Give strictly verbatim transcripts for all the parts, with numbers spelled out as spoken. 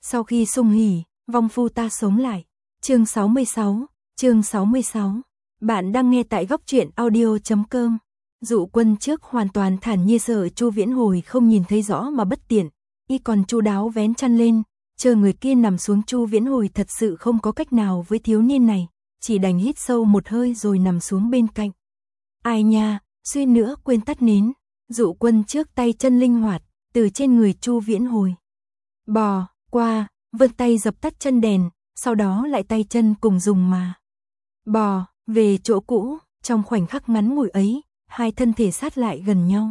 Sau khi sung hỉ, vong phu ta sống lại. Chương sáu mươi sáu, chương sáu mươi sáu. Bạn đang nghe tại góc truyện audio chấm com. Dụ Quân trước hoàn toàn thản nhiên, sợ Chu Viễn Hồi không nhìn thấy rõ mà bất tiện, y còn chu đáo vén chăn lên, chờ người kia nằm xuống. Chu Viễn Hồi thật sự không có cách nào với thiếu niên này, chỉ đành hít sâu một hơi rồi nằm xuống bên cạnh. Ai nha, suýt nữa quên tắt nến. Dụ Quân trước tay chân linh hoạt, từ trên người Chu Viễn Hồi bò qua, vươn tay dập tắt chân đèn, sau đó lại tay chân cùng dùng mà bò về chỗ cũ. Trong khoảnh khắc ngắn ngủi ấy, hai thân thể sát lại gần nhau.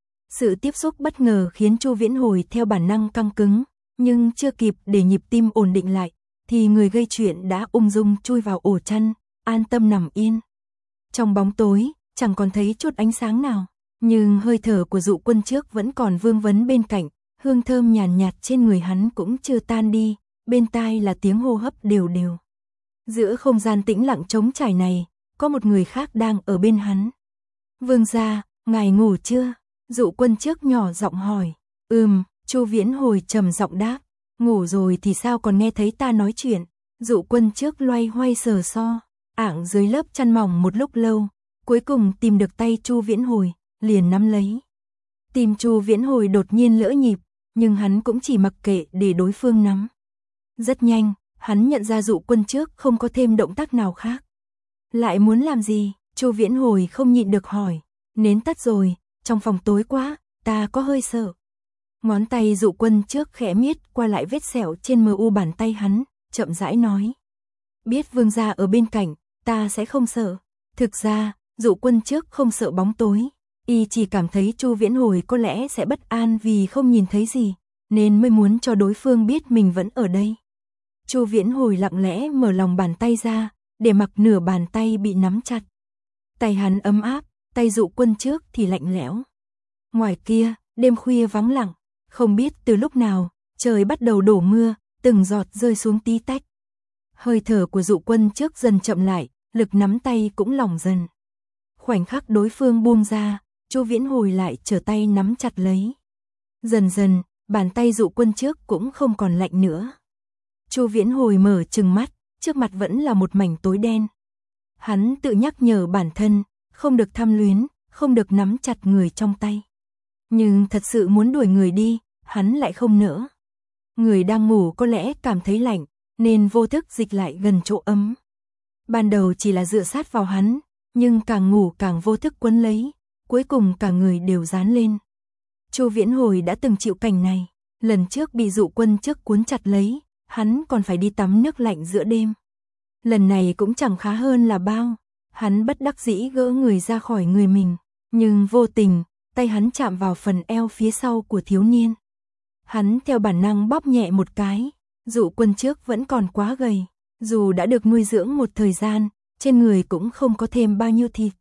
Sự tiếp xúc bất ngờ khiến Chu Viễn Hồi theo bản năng căng cứng, nhưng chưa kịp để nhịp tim ổn định lại, thì người gây chuyện đã ung dung chui vào ổ chăn, an tâm nằm yên. Trong bóng tối, chẳng còn thấy chút ánh sáng nào, nhưng hơi thở của Dụ Quân trước vẫn còn vương vấn bên cạnh, hương thơm nhàn nhạt, nhạt trên người hắn cũng chưa tan đi, bên tai là tiếng hô hấp đều đều. Giữa không gian tĩnh lặng trống trải này, có một người khác đang ở bên hắn. Vương gia, ngài ngủ chưa? Dụ Quân trước nhỏ giọng hỏi. Ừm, Chu Viễn Hồi trầm giọng đáp. Ngủ rồi thì sao còn nghe thấy ta nói chuyện? Dụ Quân trước loay hoay sờ so, ảng dưới lớp chăn mỏng một lúc lâu, cuối cùng tìm được tay Chu Viễn Hồi, liền nắm lấy. Tim Chu Viễn Hồi đột nhiên lỡ nhịp, nhưng hắn cũng chỉ mặc kệ để đối phương nắm. Rất nhanh, hắn nhận ra Dụ Quân trước không có thêm động tác nào khác. Lại muốn làm gì? Chu Viễn Hồi không nhịn được hỏi. Nến tắt rồi, trong phòng tối quá, ta có hơi sợ. Ngón tay Dụ Quân trước khẽ miết qua lại vết sẹo trên mờ u bàn tay hắn, chậm rãi nói. Biết vương gia ở bên cạnh, ta sẽ không sợ. Thực ra, Dụ Quân trước không sợ bóng tối, y chỉ cảm thấy Chu Viễn Hồi có lẽ sẽ bất an vì không nhìn thấy gì, nên mới muốn cho đối phương biết mình vẫn ở đây. Chu Viễn Hồi lặng lẽ mở lòng bàn tay ra, để mặc nửa bàn tay bị nắm chặt. Tay hắn ấm áp, tay Dụ Quân trước thì lạnh lẽo. Ngoài kia, đêm khuya vắng lặng, không biết từ lúc nào, trời bắt đầu đổ mưa, từng giọt rơi xuống tí tách. Hơi thở của Dụ Quân trước dần chậm lại, lực nắm tay cũng lỏng dần. Khoảnh khắc đối phương buông ra, Chu Viễn Hồi lại trở tay nắm chặt lấy. Dần dần, bàn tay Dụ Quân trước cũng không còn lạnh nữa. Chu Viễn Hồi mở trừng mắt, trước mặt vẫn là một mảnh tối đen. Hắn tự nhắc nhở bản thân, không được tham luyến, không được nắm chặt người trong tay. Nhưng thật sự muốn đuổi người đi, hắn lại không nỡ. Người đang ngủ có lẽ cảm thấy lạnh, nên vô thức dịch lại gần chỗ ấm. Ban đầu chỉ là dựa sát vào hắn, nhưng càng ngủ càng vô thức quấn lấy, cuối cùng cả người đều dán lên. Chu Viễn Hồi đã từng chịu cảnh này, lần trước bị Dụ Quân trước cuốn chặt lấy, hắn còn phải đi tắm nước lạnh giữa đêm. Lần này cũng chẳng khá hơn là bao, hắn bất đắc dĩ gỡ người ra khỏi người mình, nhưng vô tình, tay hắn chạm vào phần eo phía sau của thiếu niên. Hắn theo bản năng bóp nhẹ một cái, Dụ Quân trước vẫn còn quá gầy, dù đã được nuôi dưỡng một thời gian, trên người cũng không có thêm bao nhiêu thịt.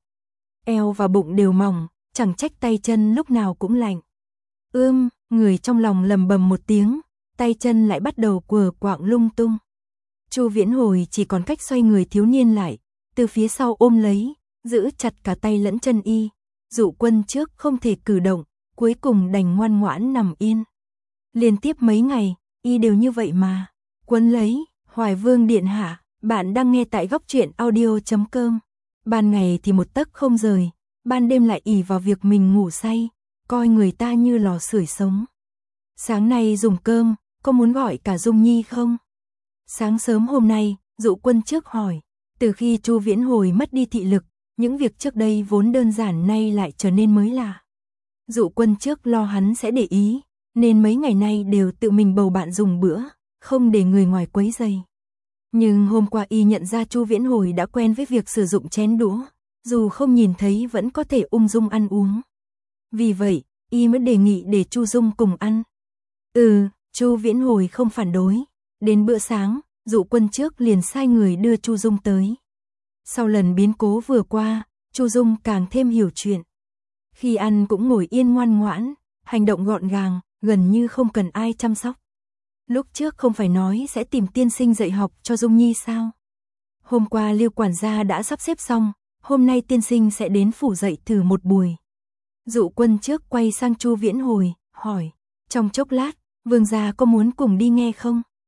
Eo và bụng đều mỏng, chẳng trách tay chân lúc nào cũng lạnh. Ưm, người trong lòng lầm bầm một tiếng, tay chân lại bắt đầu quờ quạng lung tung. Chu Viễn Hồi chỉ còn cách xoay người thiếu niên lại, từ phía sau ôm lấy, giữ chặt cả tay lẫn chân y. Dụ Quân trước không thể cử động, cuối cùng đành ngoan ngoãn nằm yên. Liên tiếp mấy ngày, y đều như vậy mà. Quấn lấy, Hoài Vương điện hạ, bạn đang nghe tại góc truyện audio chấm com. Ban ngày thì một tấc không rời, ban đêm lại ỷ vào việc mình ngủ say, coi người ta như lò sưởi sống. Sáng nay dùng cơm, có muốn gọi cả Dung Nhi không? Sáng sớm hôm nay, Dụ Quân trước hỏi, từ khi Chu Viễn Hồi mất đi thị lực, những việc trước đây vốn đơn giản nay lại trở nên mới lạ. Dụ Quân trước lo hắn sẽ để ý, nên mấy ngày nay đều tự mình bầu bạn dùng bữa, không để người ngoài quấy rầy. Nhưng hôm qua y nhận ra Chu Viễn Hồi đã quen với việc sử dụng chén đũa, dù không nhìn thấy vẫn có thể ung dung ăn uống. Vì vậy, y mới đề nghị để Chu Dung cùng ăn. Ừ, Chu Viễn Hồi không phản đối. Đến bữa sáng, Dụ Quân trước liền sai người đưa Chu Dung tới. Sau lần biến cố vừa qua, Chu Dung càng thêm hiểu chuyện. Khi ăn cũng ngồi yên ngoan ngoãn, hành động gọn gàng, gần như không cần ai chăm sóc. Lúc trước không phải nói sẽ tìm tiên sinh dạy học cho Dung Nhi sao? Hôm qua Lưu quản gia đã sắp xếp xong, hôm nay tiên sinh sẽ đến phủ dạy thử một buổi. Dụ Quân trước quay sang Chu Viễn Hồi, hỏi, trong chốc lát, vương gia có muốn cùng đi nghe không?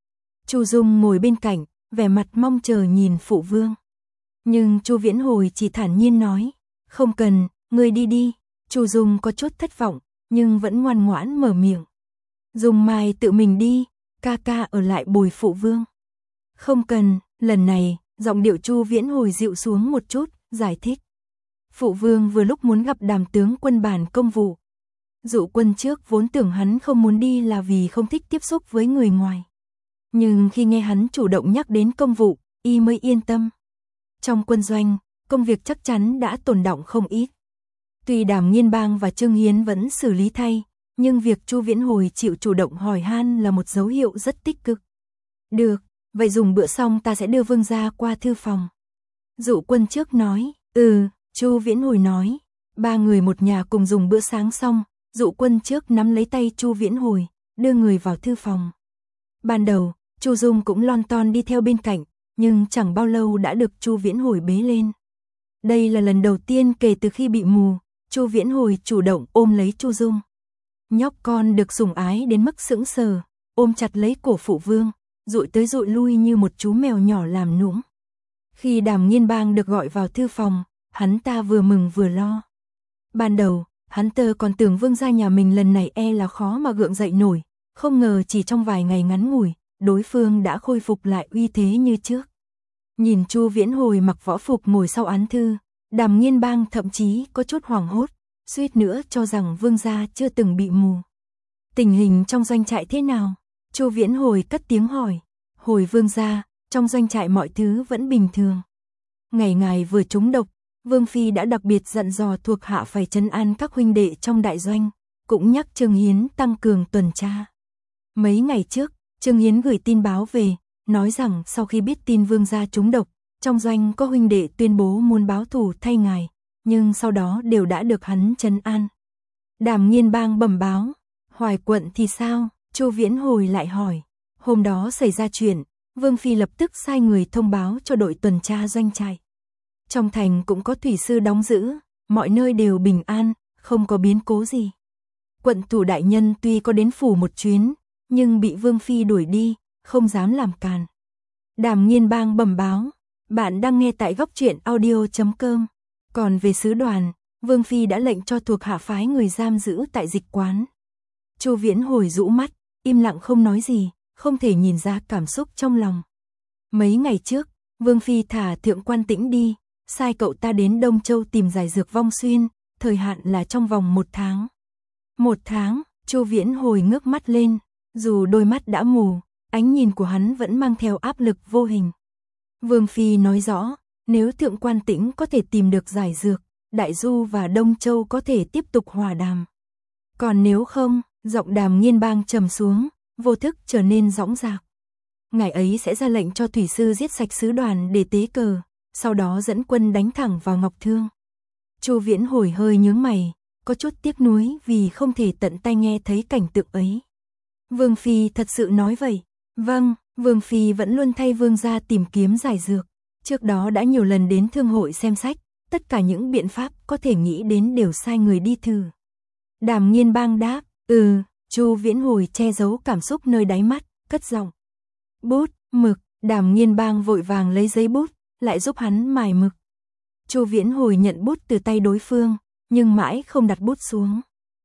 Chu Dung ngồi bên cạnh, vẻ mặt mong chờ nhìn phụ vương. Nhưng Chu Viễn Hồi chỉ thản nhiên nói, không cần, ngươi đi đi. Chu Dung có chút thất vọng, nhưng vẫn ngoan ngoãn mở miệng. Dung Mai tự mình đi, ca ca ở lại bồi phụ vương. Không cần, lần này, giọng điệu Chu Viễn Hồi dịu xuống một chút, giải thích. Phụ vương vừa lúc muốn gặp Đàm tướng quân bàn công vụ. Dụ quân trước vốn tưởng hắn không muốn đi là vì không thích tiếp xúc với người ngoài. Nhưng khi nghe hắn chủ động nhắc đến công vụ, y mới yên tâm. Trong quân doanh, công việc chắc chắn đã tồn đọng không ít. Tuy Đàm Nghiên Bang và Trương Hiến vẫn xử lý thay, nhưng việc Chu Viễn Hồi chịu chủ động hỏi han là một dấu hiệu rất tích cực. Được, vậy dùng bữa xong ta sẽ đưa vương gia qua thư phòng. Dụ quân trước nói, ừ, Chu Viễn Hồi nói. Ba người một nhà cùng dùng bữa sáng xong, Dụ quân trước nắm lấy tay Chu Viễn Hồi, đưa người vào thư phòng. Ban đầu, Chu Dung cũng lon ton đi theo bên cạnh, nhưng chẳng bao lâu đã được Chu Viễn Hồi bế lên. Đây là lần đầu tiên kể từ khi bị mù, Chu Viễn Hồi chủ động ôm lấy Chu Dung. Nhóc con được sủng ái đến mức sững sờ, ôm chặt lấy cổ phụ vương, dụi tới dụi lui như một chú mèo nhỏ làm nũng. Khi Đàm Nghiên Bang được gọi vào thư phòng, hắn ta vừa mừng vừa lo. Ban đầu, hắn tơ còn tưởng vương gia nhà mình lần này e là khó mà gượng dậy nổi, không ngờ chỉ trong vài ngày ngắn ngủi, đối phương đã khôi phục lại uy thế như trước. Nhìn Chu Viễn Hồi mặc võ phục ngồi sau án thư, Đàm Nghiên Bang thậm chí có chút hoảng hốt, suýt nữa cho rằng vương gia chưa từng bị mù. Tình hình trong doanh trại thế nào? Chu Viễn Hồi cất tiếng hỏi. Hồi vương gia, trong doanh trại mọi thứ vẫn bình thường. Ngày ngài vừa trúng độc, Vương Phi đã đặc biệt dặn dò thuộc hạ phải trấn an các huynh đệ trong đại doanh, cũng nhắc Trương Hiến tăng cường tuần tra. Mấy ngày trước, Trương Hiến gửi tin báo về, nói rằng sau khi biết tin vương gia trúng độc, trong doanh có huynh đệ tuyên bố muốn báo thù thay ngài, nhưng sau đó đều đã được hắn trấn an. Đàm Nghiên Bang bẩm báo, Hoài quận thì sao? Chu Viễn Hồi lại hỏi. Hôm đó xảy ra chuyện, Vương Phi lập tức sai người thông báo cho đội tuần tra doanh trại. Trong thành cũng có thủy sư đóng giữ, mọi nơi đều bình an, không có biến cố gì. Quận thủ đại nhân tuy có đến phủ một chuyến, nhưng bị Vương Phi đuổi đi, không dám làm càn. Đàm Nghiên Bang bẩm báo, bạn đang nghe tại góc truyện audio chấm com. Còn về sứ đoàn, Vương Phi đã lệnh cho thuộc hạ phái người giam giữ tại dịch quán. Chu Viễn Hồi rũ mắt, im lặng không nói gì, không thể nhìn ra cảm xúc trong lòng. Mấy ngày trước, Vương Phi thả Thượng Quan Tĩnh đi, sai cậu ta đến Đông Châu tìm giải dược Vong Xuyên, thời hạn là trong vòng một tháng. Một tháng, Chu Viễn Hồi ngước mắt lên, dù đôi mắt đã mù, ánh nhìn của hắn vẫn mang theo áp lực vô hình. Vương Phi nói rõ, nếu Thượng Quan Tĩnh có thể tìm được giải dược, Đại Du và Đông Châu có thể tiếp tục hòa đàm. Còn nếu không, giọng Đàm Nghiên Bang trầm xuống, vô thức trở nên dõng dạc. Ngày ấy sẽ ra lệnh cho thủy sư giết sạch sứ đoàn để tế cờ, sau đó dẫn quân đánh thẳng vào Ngọc Thương. Chu Viễn Hồi hơi nhướng mày, có chút tiếc nuối vì không thể tận tay nghe thấy cảnh tượng ấy. Vương Phi thật sự nói vậy? Vâng, Vương Phi vẫn luôn thay vương gia tìm kiếm giải dược. Trước đó đã nhiều lần đến thương hội xem sách, tất cả những biện pháp có thể nghĩ đến đều sai người đi thử. Đàm Nghiên Bang đáp, ừ, Chu Viễn Hồi che giấu cảm xúc nơi đáy mắt, cất giọng. Bút, mực, Đàm Nghiên Bang vội vàng lấy giấy bút, lại giúp hắn mài mực. Chu Viễn Hồi nhận bút từ tay đối phương, nhưng mãi không đặt bút xuống.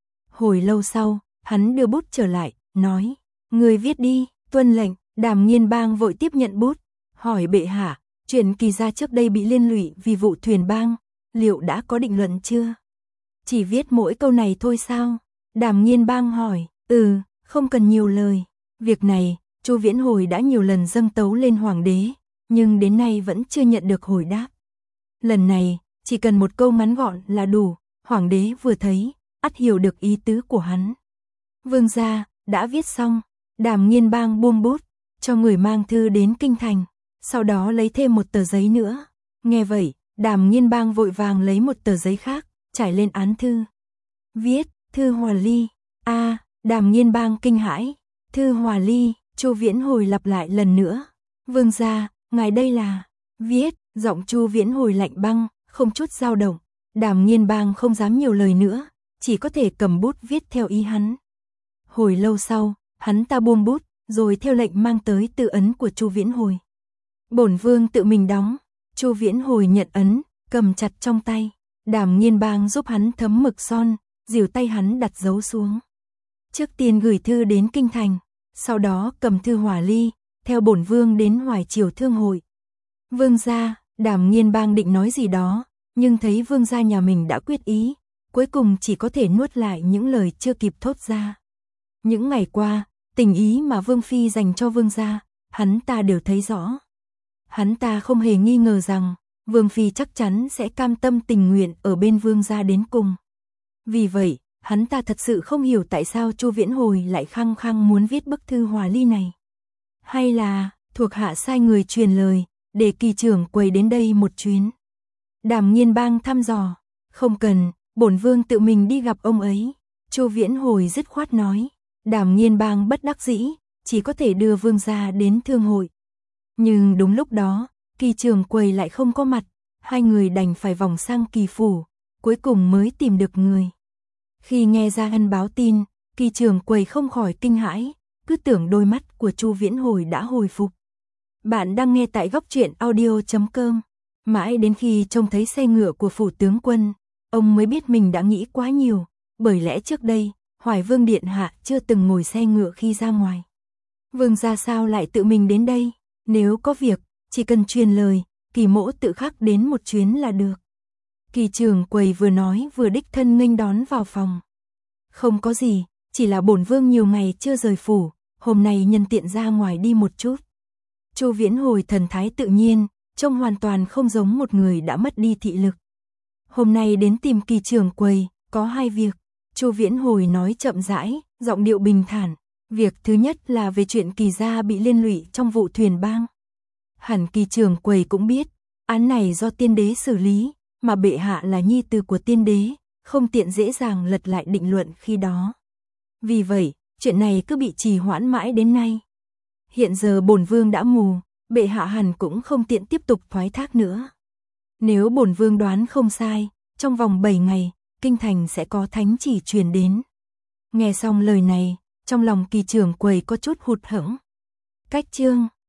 Hồi lâu sau, hắn đưa bút trở lại, nói, người viết đi, tuân lệnh. Đàm Nghiên Bang vội tiếp nhận bút, hỏi bệ hạ, chuyện Kỳ gia trước đây bị liên lụy vì vụ thuyền bang, liệu đã có định luận chưa? Chỉ viết mỗi câu này thôi sao? Đàm Nghiên Bang hỏi, ừ, không cần nhiều lời. Việc này, Chu Viễn Hồi đã nhiều lần dâng tấu lên hoàng đế, nhưng đến nay vẫn chưa nhận được hồi đáp. Lần này, chỉ cần một câu ngắn gọn là đủ, hoàng đế vừa thấy, ắt hiểu được ý tứ của hắn. Vương gia, đã viết xong. Đàm Nghiên Bang buông bút, cho người mang thư đến kinh thành, sau đó lấy thêm một tờ giấy nữa. Nghe vậy, Đàm Nghiên Bang vội vàng lấy một tờ giấy khác, trải lên án thư. Viết, thư Hòa Ly. A, à, Đàm Nghiên Bang kinh hãi. Thư Hòa Ly, Chu Viễn Hồi lặp lại lần nữa. Vương gia, ngài đây là... Viết, giọng Chu Viễn Hồi lạnh băng, không chút dao động. Đàm Nghiên Bang không dám nhiều lời nữa, chỉ có thể cầm bút viết theo ý hắn. Hồi lâu sau, hắn ta buông bút, rồi theo lệnh mang tới tự ấn của Chu Viễn Hồi. Bổn vương tự mình đóng. Chu Viễn Hồi nhận ấn, cầm chặt trong tay. Đàm Nghiên Bang giúp hắn thấm mực son, dìu tay hắn đặt dấu xuống. Trước tiên gửi thư đến kinh thành, sau đó cầm thư hỏa ly, theo bổn vương đến Hoài Triều thương hội. Vương gia, Đàm Nghiên Bang định nói gì đó, nhưng thấy vương gia nhà mình đã quyết ý, cuối cùng chỉ có thể nuốt lại những lời chưa kịp thốt ra. Những ngày qua, tình ý mà vương phi dành cho vương gia, hắn ta đều thấy rõ. Hắn ta không hề nghi ngờ rằng vương phi chắc chắn sẽ cam tâm tình nguyện ở bên vương gia đến cùng. Vì vậy, hắn ta thật sự không hiểu tại sao Chu Viễn Hồi lại khăng khăng muốn viết bức thư hòa ly này. Hay là thuộc hạ sai người truyền lời để Kỳ trưởng quầy đến đây một chuyến. Đàm Nghiên Bang thăm dò, không cần, bổn vương tự mình đi gặp ông ấy. Chu Viễn Hồi dứt khoát nói. Đàm Nghiên Bang bất đắc dĩ, chỉ có thể đưa vương gia đến thương hội. Nhưng đúng lúc đó, Kỳ trưởng quầy lại không có mặt, hai người đành phải vòng sang Kỳ phủ, cuối cùng mới tìm được người. Khi nghe Gia Ân báo tin, Kỳ trưởng quầy không khỏi kinh hãi, cứ tưởng đôi mắt của Chu Viễn Hồi đã hồi phục. Bạn đang nghe tại góc truyện audio chấm com. Mãi đến khi trông thấy xe ngựa của phủ tướng quân, ông mới biết mình đã nghĩ quá nhiều, bởi lẽ trước đây, Hoài Vương điện hạ chưa từng ngồi xe ngựa khi ra ngoài. Vương gia sao lại tự mình đến đây? Nếu có việc, chỉ cần truyền lời, Kỳ mỗ tự khắc đến một chuyến là được. Kỳ trưởng quầy vừa nói vừa đích thân nghênh đón vào phòng. Không có gì, chỉ là bổn vương nhiều ngày chưa rời phủ, hôm nay nhân tiện ra ngoài đi một chút. Chu Viễn Hồi thần thái tự nhiên, trông hoàn toàn không giống một người đã mất đi thị lực. Hôm nay đến tìm Kỳ trưởng quầy, có hai việc. Chu Viễn Hồi nói chậm rãi, giọng điệu bình thản. Việc thứ nhất là về chuyện Kỳ gia bị liên lụy trong vụ thuyền bang. Hẳn Kỳ trưởng quầy cũng biết, án này do tiên đế xử lý, mà bệ hạ là nhi tử của tiên đế, không tiện dễ dàng lật lại định luận khi đó. Vì vậy, chuyện này cứ bị trì hoãn mãi đến nay. Hiện giờ bổn vương đã mù, bệ hạ hẳn cũng không tiện tiếp tục thoái thác nữa. Nếu bổn vương đoán không sai, trong vòng bảy ngày, kinh thành sẽ có thánh chỉ truyền đến. Nghe xong lời này, trong lòng Kỳ trưởng quầy có chút hụt hẫng. Cách chương